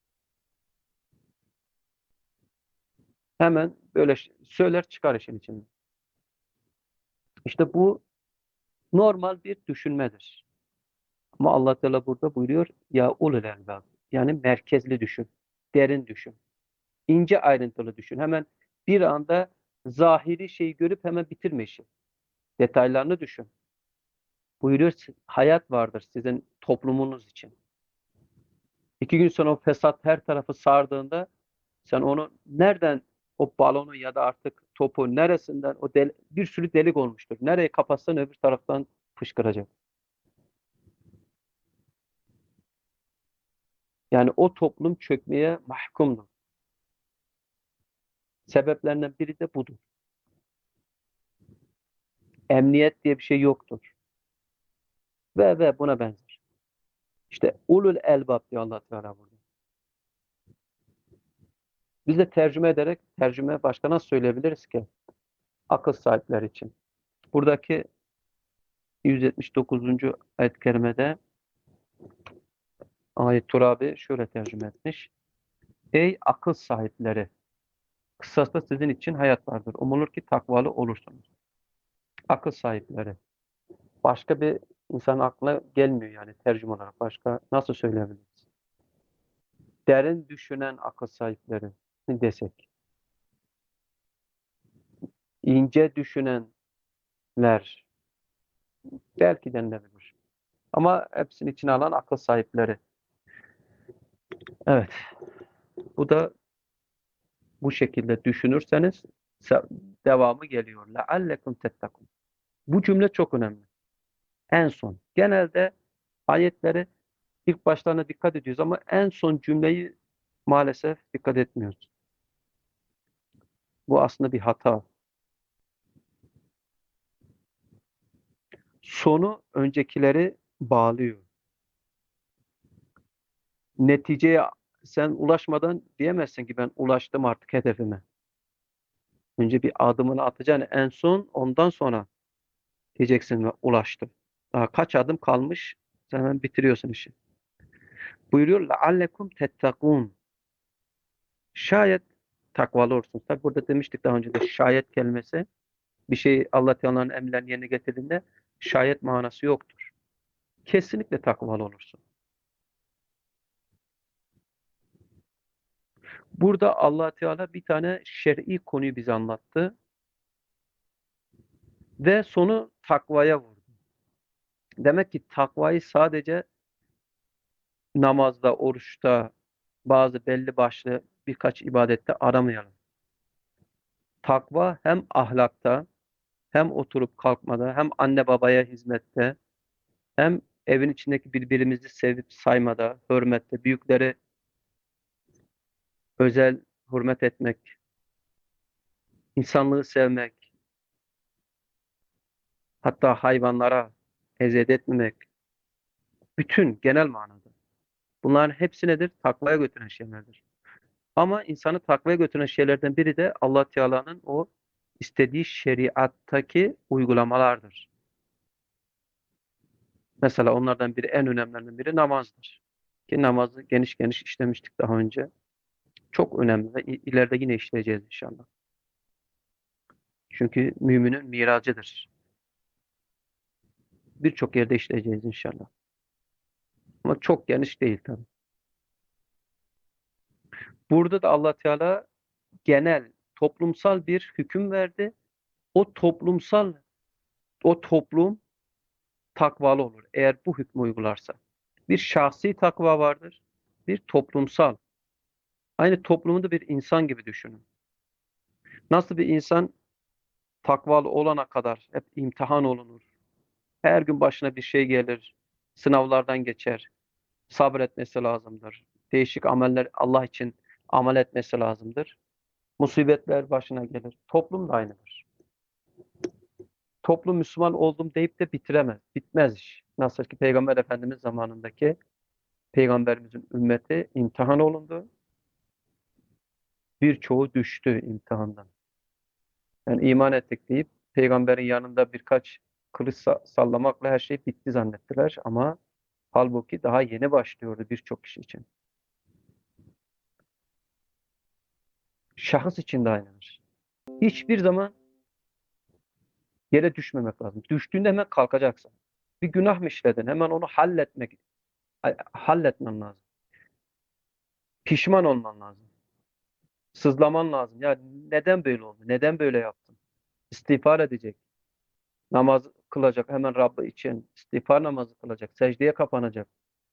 Hemen böyle ş- söyler çıkar işin içinde. İşte bu normal bir düşünmedir. Ama Allah Teala burada buyuruyor ya ulul elbab. Yani merkezli düşün, derin düşün, ince ayrıntılı düşün. Hemen bir anda zahiri şeyi görüp hemen bitirme işi. Detaylarını düşün. Buyuruyor hayat vardır sizin toplumunuz için. İki gün sonra o fesat her tarafı sardığında sen onu nereden, o balonu ya da artık topu neresinden, o del- bir sürü delik olmuştur. Nereye kapatsan öbür taraftan fışkıracak. Yani o toplum çökmeye mahkumdur. Sebeplerinden biri de budur. Emniyet diye bir şey yoktur. Ve ve buna benzer. İşte ulul elbab diyor Allah Teala burada. Biz de tercüme ederek, tercüme başka nasıl söyleyebiliriz ki? Akıl sahipleri için. Buradaki yüz yetmiş dokuzuncu ayet-i kerimede ayet Turabi şöyle tercüme etmiş: Ey akıl sahipleri! Kısasta sizin için hayat vardır. Umulur ki takvalı olursunuz. Akıl sahipleri. Başka bir insanın aklına gelmiyor yani tercüme olarak. Başka nasıl söyleyebiliriz? Derin düşünen akıl sahipleri mi desek? İnce düşünenler belki denilebilir. Ama hepsini içine alan akıl sahipleri. Evet. Bu da bu şekilde düşünürseniz devamı geliyor. لَعَلَّكُمْ تَتَّقُونَ. Bu cümle çok önemli. En son. Genelde ayetleri ilk başlarına dikkat ediyoruz ama en son cümleyi maalesef dikkat etmiyoruz. Bu aslında bir hata. Sonu öncekileri bağlıyor. Neticeye sen ulaşmadan diyemezsin ki ben ulaştım artık hedefime. Önce bir adımını atacaksın, en son ondan sonra diyeceksin ve ulaştım. Daha kaç adım kalmış? Sen hemen bitiriyorsun işi. Buyuruyor لَعَلَّكُمْ تَتَّقُونَ. Şayet takvalı olursunuz. Tabi burada demiştik daha önce de, şayet kelimesi bir şey Allah Teala'nın emirlerini yerine getirdiğinde şayet manası yoktur. Kesinlikle takvalı olursun. Burada Allah Teala bir tane şer'i konuyu bize anlattı ve sonu takvaya vurdu. Demek ki takvayı sadece namazda, oruçta, bazı belli başlı birkaç ibadette aramayalım. Takva hem ahlakta, hem oturup kalkmada, hem anne babaya hizmette, hem evin içindeki birbirimizi sevip saymada, hürmette, büyükleri özel hürmet etmek, insanlığı sevmek, hatta hayvanlara eziyet etmemek, bütün genel manada. Bunların hepsi nedir? Takvaya götüren şeylerdir. Ama insanı takvaya götüren şeylerden biri de Allah Teala'nın o istediği şeriattaki uygulamalardır. Mesela onlardan biri, en önemlilerinden biri namazdır. Ki namazı geniş geniş işlemiştik daha önce. Çok önemli ve i- ileride yine işleyeceğiz inşallah. Çünkü müminin miracıdır. Birçok yerde işleyeceğiz inşallah. Ama çok geniş değil tabii. Burada da Allah Teala genel, toplumsal bir hüküm verdi. O toplumsal, o toplum takvalı olur. Eğer bu hükmü uygularsa. Bir şahsi takva vardır. Bir toplumsal. Aynı toplumu da bir insan gibi düşünün. Nasıl bir insan takvalı olana kadar hep imtihan olunur. Her gün başına bir şey gelir. Sınavlardan geçer. Sabretmesi lazımdır. Değişik ameller Allah için amel etmesi lazımdır. Musibetler başına gelir. Toplum da aynıdır. Toplum Müslüman oldum deyip de bitiremez. Bitmez iş. Nasıl ki Peygamber Efendimiz zamanındaki Peygamberimizin ümmeti imtihan olundu. Birçoğu düştü imtihandan. Yani iman ettik deyip peygamberin yanında birkaç kılıç sa- sallamakla her şey bitti zannettiler ama halbuki daha yeni başlıyordu birçok kişi için. Şahıs için de aynıdır. Hiçbir zaman yere düşmemek lazım. Düştüğünde hemen kalkacaksın. Bir günah mı işledin? Hemen onu halletmek, halletmen lazım. Pişman olman lazım. Sızlaman lazım. Ya neden böyle oldu? Neden böyle yaptın? İstiğfar edecek. Namaz kılacak. Hemen Rabb'i için istiğfar namazı kılacak. Secdeye kapanacak.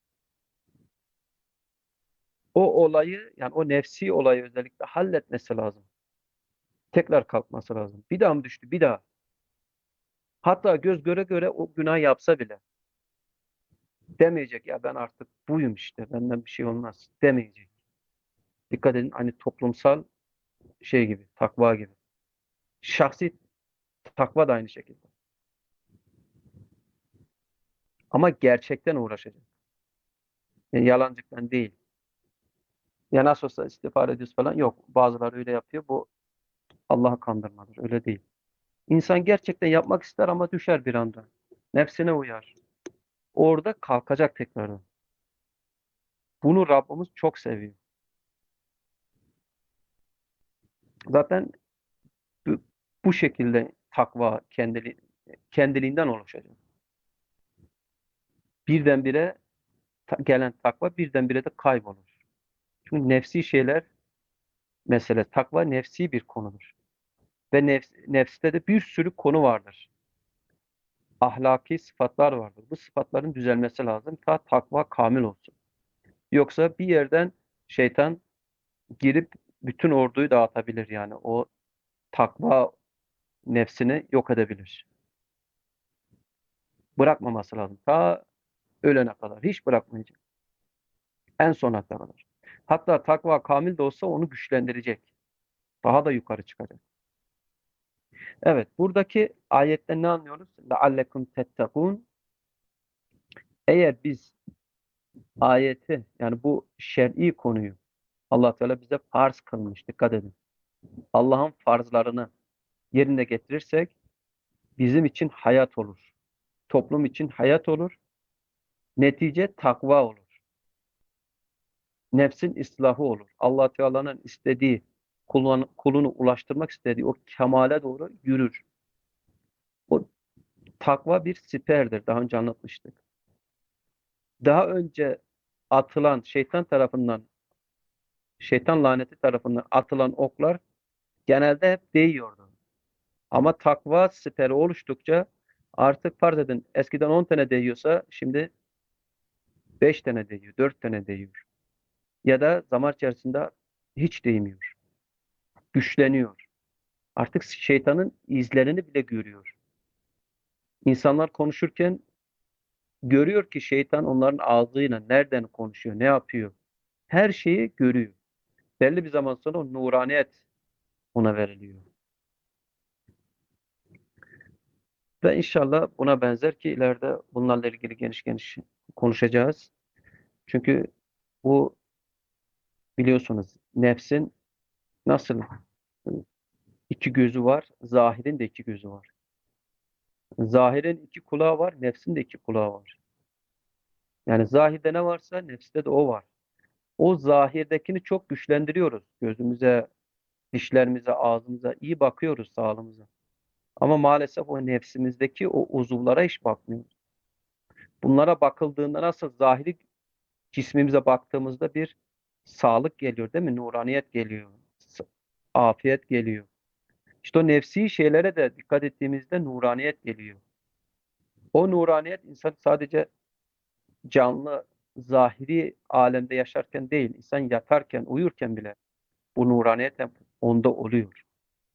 O olayı, yani o nefsi olayı özellikle halletmesi lazım. Tekrar kalkması lazım. Bir daha mı düştü? Bir daha. Hatta göz göre göre o günah yapsa bile demeyecek ya ben artık buyum işte benden bir şey olmaz demeyecek. Dikkat edin, hani toplumsal şey gibi, takva gibi. Şahsi takva da aynı şekilde. Ama gerçekten uğraşacak. Yani yalancıktan değil. Ya nasıl olsa istiğfar ediyoruz falan. Yok. Bazıları öyle yapıyor. Bu Allah'ı kandırmadır. Öyle değil. İnsan gerçekten yapmak ister ama düşer bir anda. Nefsine uyar. Orada kalkacak tekrardan. Bunu Rabbimiz çok seviyor. Zaten bu, bu şekilde takva kendili, kendiliğinden oluşacak. Birdenbire ta- gelen takva birdenbire de kaybolur. Çünkü nefsi şeyler mesele. Takva nefsi bir konudur. Ve nefs, nefste de bir sürü konu vardır. Ahlaki sıfatlar vardır. Bu sıfatların düzelmesi lazım ta takva kamil olsun. Yoksa bir yerden şeytan girip bütün orduyu dağıtabilir yani. O takva nefsini yok edebilir. Bırakmaması lazım. Ta ölene kadar. Hiç bırakmayacak. En sona kadar. Hatta takva kamil de olsa onu güçlendirecek. Daha da yukarı çıkacak. Evet. Buradaki ayetten ne anlıyoruz? لَعَلَّكُمْ تَتَّقُونَ. Eğer biz ayeti, yani bu şer'i konuyu Allah Teala bize farz kılmış. Dikkat edin. Allah'ın farzlarını yerine getirirsek bizim için hayat olur. Toplum için hayat olur. Netice takva olur. Nefsin ıslahı olur. Allah Teala'nın istediği, kulunu, kulunu ulaştırmak istediği o kemale doğru yürür. O takva bir siperdir. Daha önce anlatmıştık. Daha önce atılan şeytan tarafından, şeytan laneti tarafından atılan oklar genelde hep değiyordu. Ama takva siperi oluştukça artık farz edin eskiden on tane değiyorsa şimdi beş tane değiyor, dört tane değiyor. Ya da zaman içerisinde hiç değmiyor. Güçleniyor. Artık şeytanın izlerini bile görüyor. İnsanlar konuşurken görüyor ki şeytan onların ağzıyla nereden konuşuyor, ne yapıyor. Her şeyi görüyor. Belli bir zaman sonra o nuraniyet ona veriliyor. Ve inşallah buna benzer ki ileride bunlarla ilgili geniş geniş konuşacağız. Çünkü bu biliyorsunuz nefsin nasıl iki gözü var, zahirin de iki gözü var. Zahirin iki kulağı var, nefsin de iki kulağı var. Yani zahirde ne varsa nefste de o var. O zahirdekini çok güçlendiriyoruz. Gözümüze, dişlerimize, ağzımıza iyi bakıyoruz sağlığımıza. Ama maalesef o nefsimizdeki o uzuvlara hiç bakmıyoruz. Bunlara bakıldığında nasıl zahiri cismimize baktığımızda bir sağlık geliyor değil mi? Nuraniyet geliyor. s- Afiyet geliyor. İşte o nefsi şeylere de dikkat ettiğimizde nuraniyet geliyor. O nuraniyet insan sadece canlı, zahiri alemde yaşarken değil, insan yatarken, uyurken bile bu nuraniyet hep onda oluyor.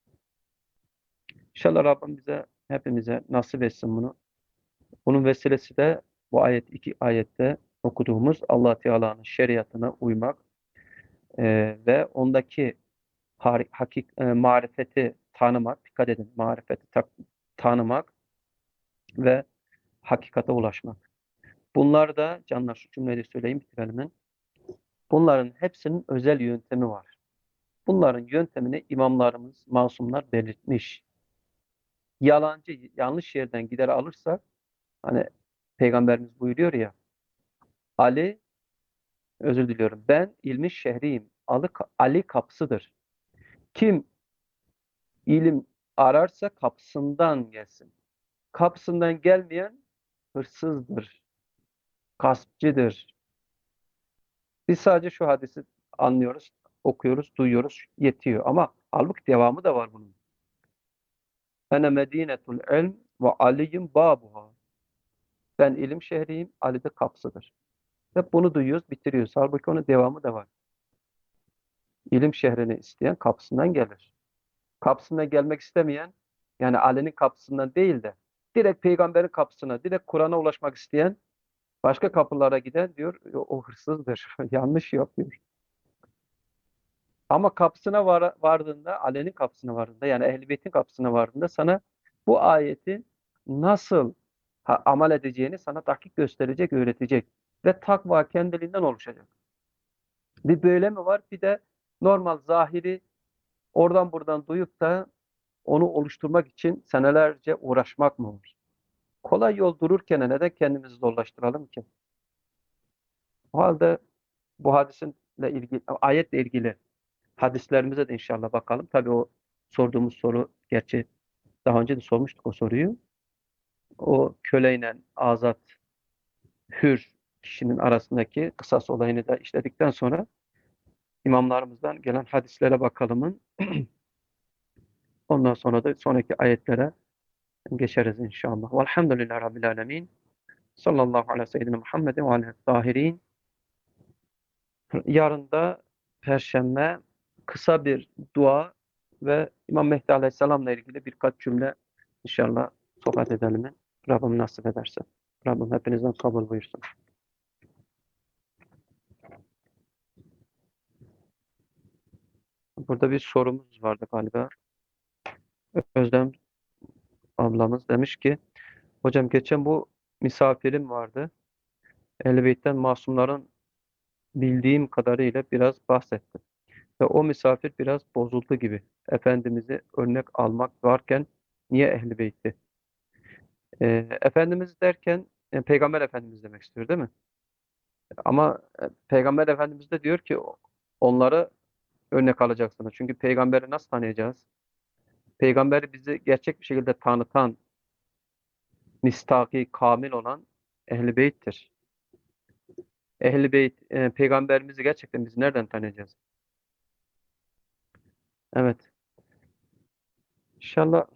İnşallah Rabbim bize, hepimize nasip etsin bunu. Bunun vesilesi de bu ayet, iki ayette okuduğumuz Allah Teala'nın şeriatına uymak e, ve ondaki har- hakik, e, marifeti tanımak, dikkat edin, marifeti ta- tanımak ve hakikate ulaşmak. Bunlar da canlar şu cümleyi de söyleyeyim bitirelim. ben. Bunların hepsinin özel yöntemi var. Bunların yöntemini imamlarımız, masumlar belirtmiş. Yalancı, yanlış yerden gider alırsak, hani Peygamberimiz buyuruyor ya, Ali, özür diliyorum, ben ilmi şehriyim, Ali, Ali kapısıdır. Kim ilim ararsa kapısından gelsin. Kapısından gelmeyen hırsızdır, gaspçıdır. Biz sadece şu hadisi anlıyoruz, okuyoruz, duyuyoruz, yetiyor. Ama halbuki devamı da var bunun. Ene medinetul ilm ve aliyyim babuha. Ben ilim şehriyim, Ali de kapısıdır. Hep bunu duyuyoruz, bitiriyoruz. Halbuki onun devamı da var. İlim şehrini isteyen kapısından gelir. Kapısından gelmek istemeyen, yani Ali'nin kapısından değil de direkt peygamberin kapısına, direkt Kur'an'a ulaşmak isteyen, başka kapılara giden diyor, o, o hırsızdır. Yanlış yapıyor. Ama kapısına var, vardığında, Ali'nin kapısına vardığında, yani Ehl-i Beyt'in kapısına vardığında sana bu ayeti nasıl ha, amel edeceğini sana dakik gösterecek, öğretecek. Ve takva kendiliğinden oluşacak. Bir böyle mi var? Bir de normal zahiri oradan buradan duyup da onu oluşturmak için senelerce uğraşmak mı olur? Kolay yol dururken neden kendimizi zorlaştıralım ki? O halde bu hadisinle ilgili, ayetle ilgili hadislerimize de inşallah bakalım. Tabii o sorduğumuz soru, gerçi daha önce de sormuştuk o soruyu. O köleyle azat, hür kişinin arasındaki kısas olayını da işledikten sonra imamlarımızdan gelen hadislere bakalımın. Ondan sonra da sonraki ayetlere geçeriz inşallah. Velhamdülillahi Rabbil Alemin. Sallallahu aleyhi ve seyyidina Muhammedin ve aleyhi tahirin. Yarın da Perşembe kısa bir dua ve İmam Mehdi Aleyhisselam'la ilgili birkaç cümle inşallah sohbet edelim. Rabbim nasip ederse. Rabbim hepinizden kabul buyursun. Burada bir sorumuz vardı galiba. Özlem ablamız demiş ki, hocam geçen bu misafirim vardı. Ehl-i Beyt'ten masumların bildiğim kadarıyla biraz bahsetti. Ve o misafir biraz bozuldu gibi. Efendimiz'i örnek almak varken niye Ehl-i Beyt'i? Ee, Efendimiz derken e, Peygamber Efendimiz demek istiyor değil mi? Ama e, Peygamber Efendimiz de diyor ki onları örnek alacaksınız. Çünkü peygamberi nasıl tanıyacağız? Peygamberi bizi gerçek bir şekilde tanıtan, mistaki, kamil olan Ehl-i Beyt'tir. Ehl-i Beyt, e, peygamberimizi gerçekten biz nereden tanıyacağız? Evet. İnşallah,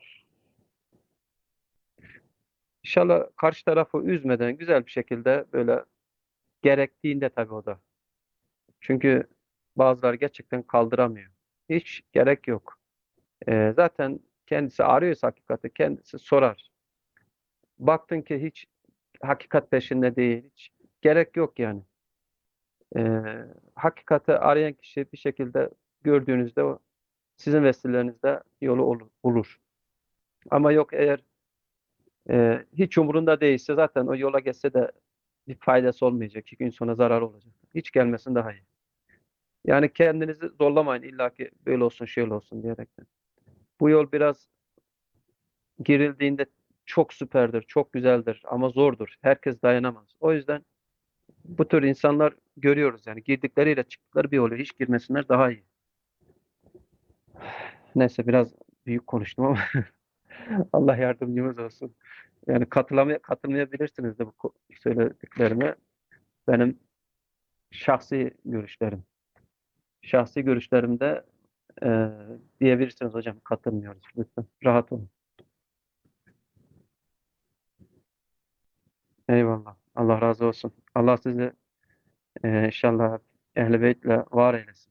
inşallah karşı tarafı üzmeden güzel bir şekilde böyle gerektiğinde tabii o da. Çünkü bazıları gerçekten kaldıramıyor. Hiç gerek yok. E, zaten kendisi arıyorsa hakikati kendisi sorar. Baktın ki hiç hakikat peşinde değil, hiç gerek yok yani. E, Hakikati arayan kişi bir şekilde gördüğünüzde o sizin vesilenizde yolu olur. bulur. Ama yok eğer e, hiç umurunda değilse zaten o yola geçse de bir faydası olmayacak. İki gün sonra zarar olacak. Hiç gelmesin daha iyi. Yani kendinizi zorlamayın illa ki böyle olsun şöyle olsun diyerekten. Bu yol biraz girildiğinde çok süperdir, çok güzeldir ama zordur. Herkes dayanamaz. O yüzden bu tür insanlar görüyoruz yani girdikleriyle çıktıkları bir oluyor. Hiç girmesinler daha iyi. Neyse biraz büyük konuştum ama Allah yardımcımız olsun. Yani katılamaya, katılmayabilirsiniz de bu ko- söylediklerime. Benim şahsi görüşlerim. Şahsi görüşlerimde e, diyebilirsiniz hocam katılmıyoruz lütfen. Rahat olun. Eyvallah. Allah razı olsun. Allah sizi e, inşallah ehl-i beytle var eylesin.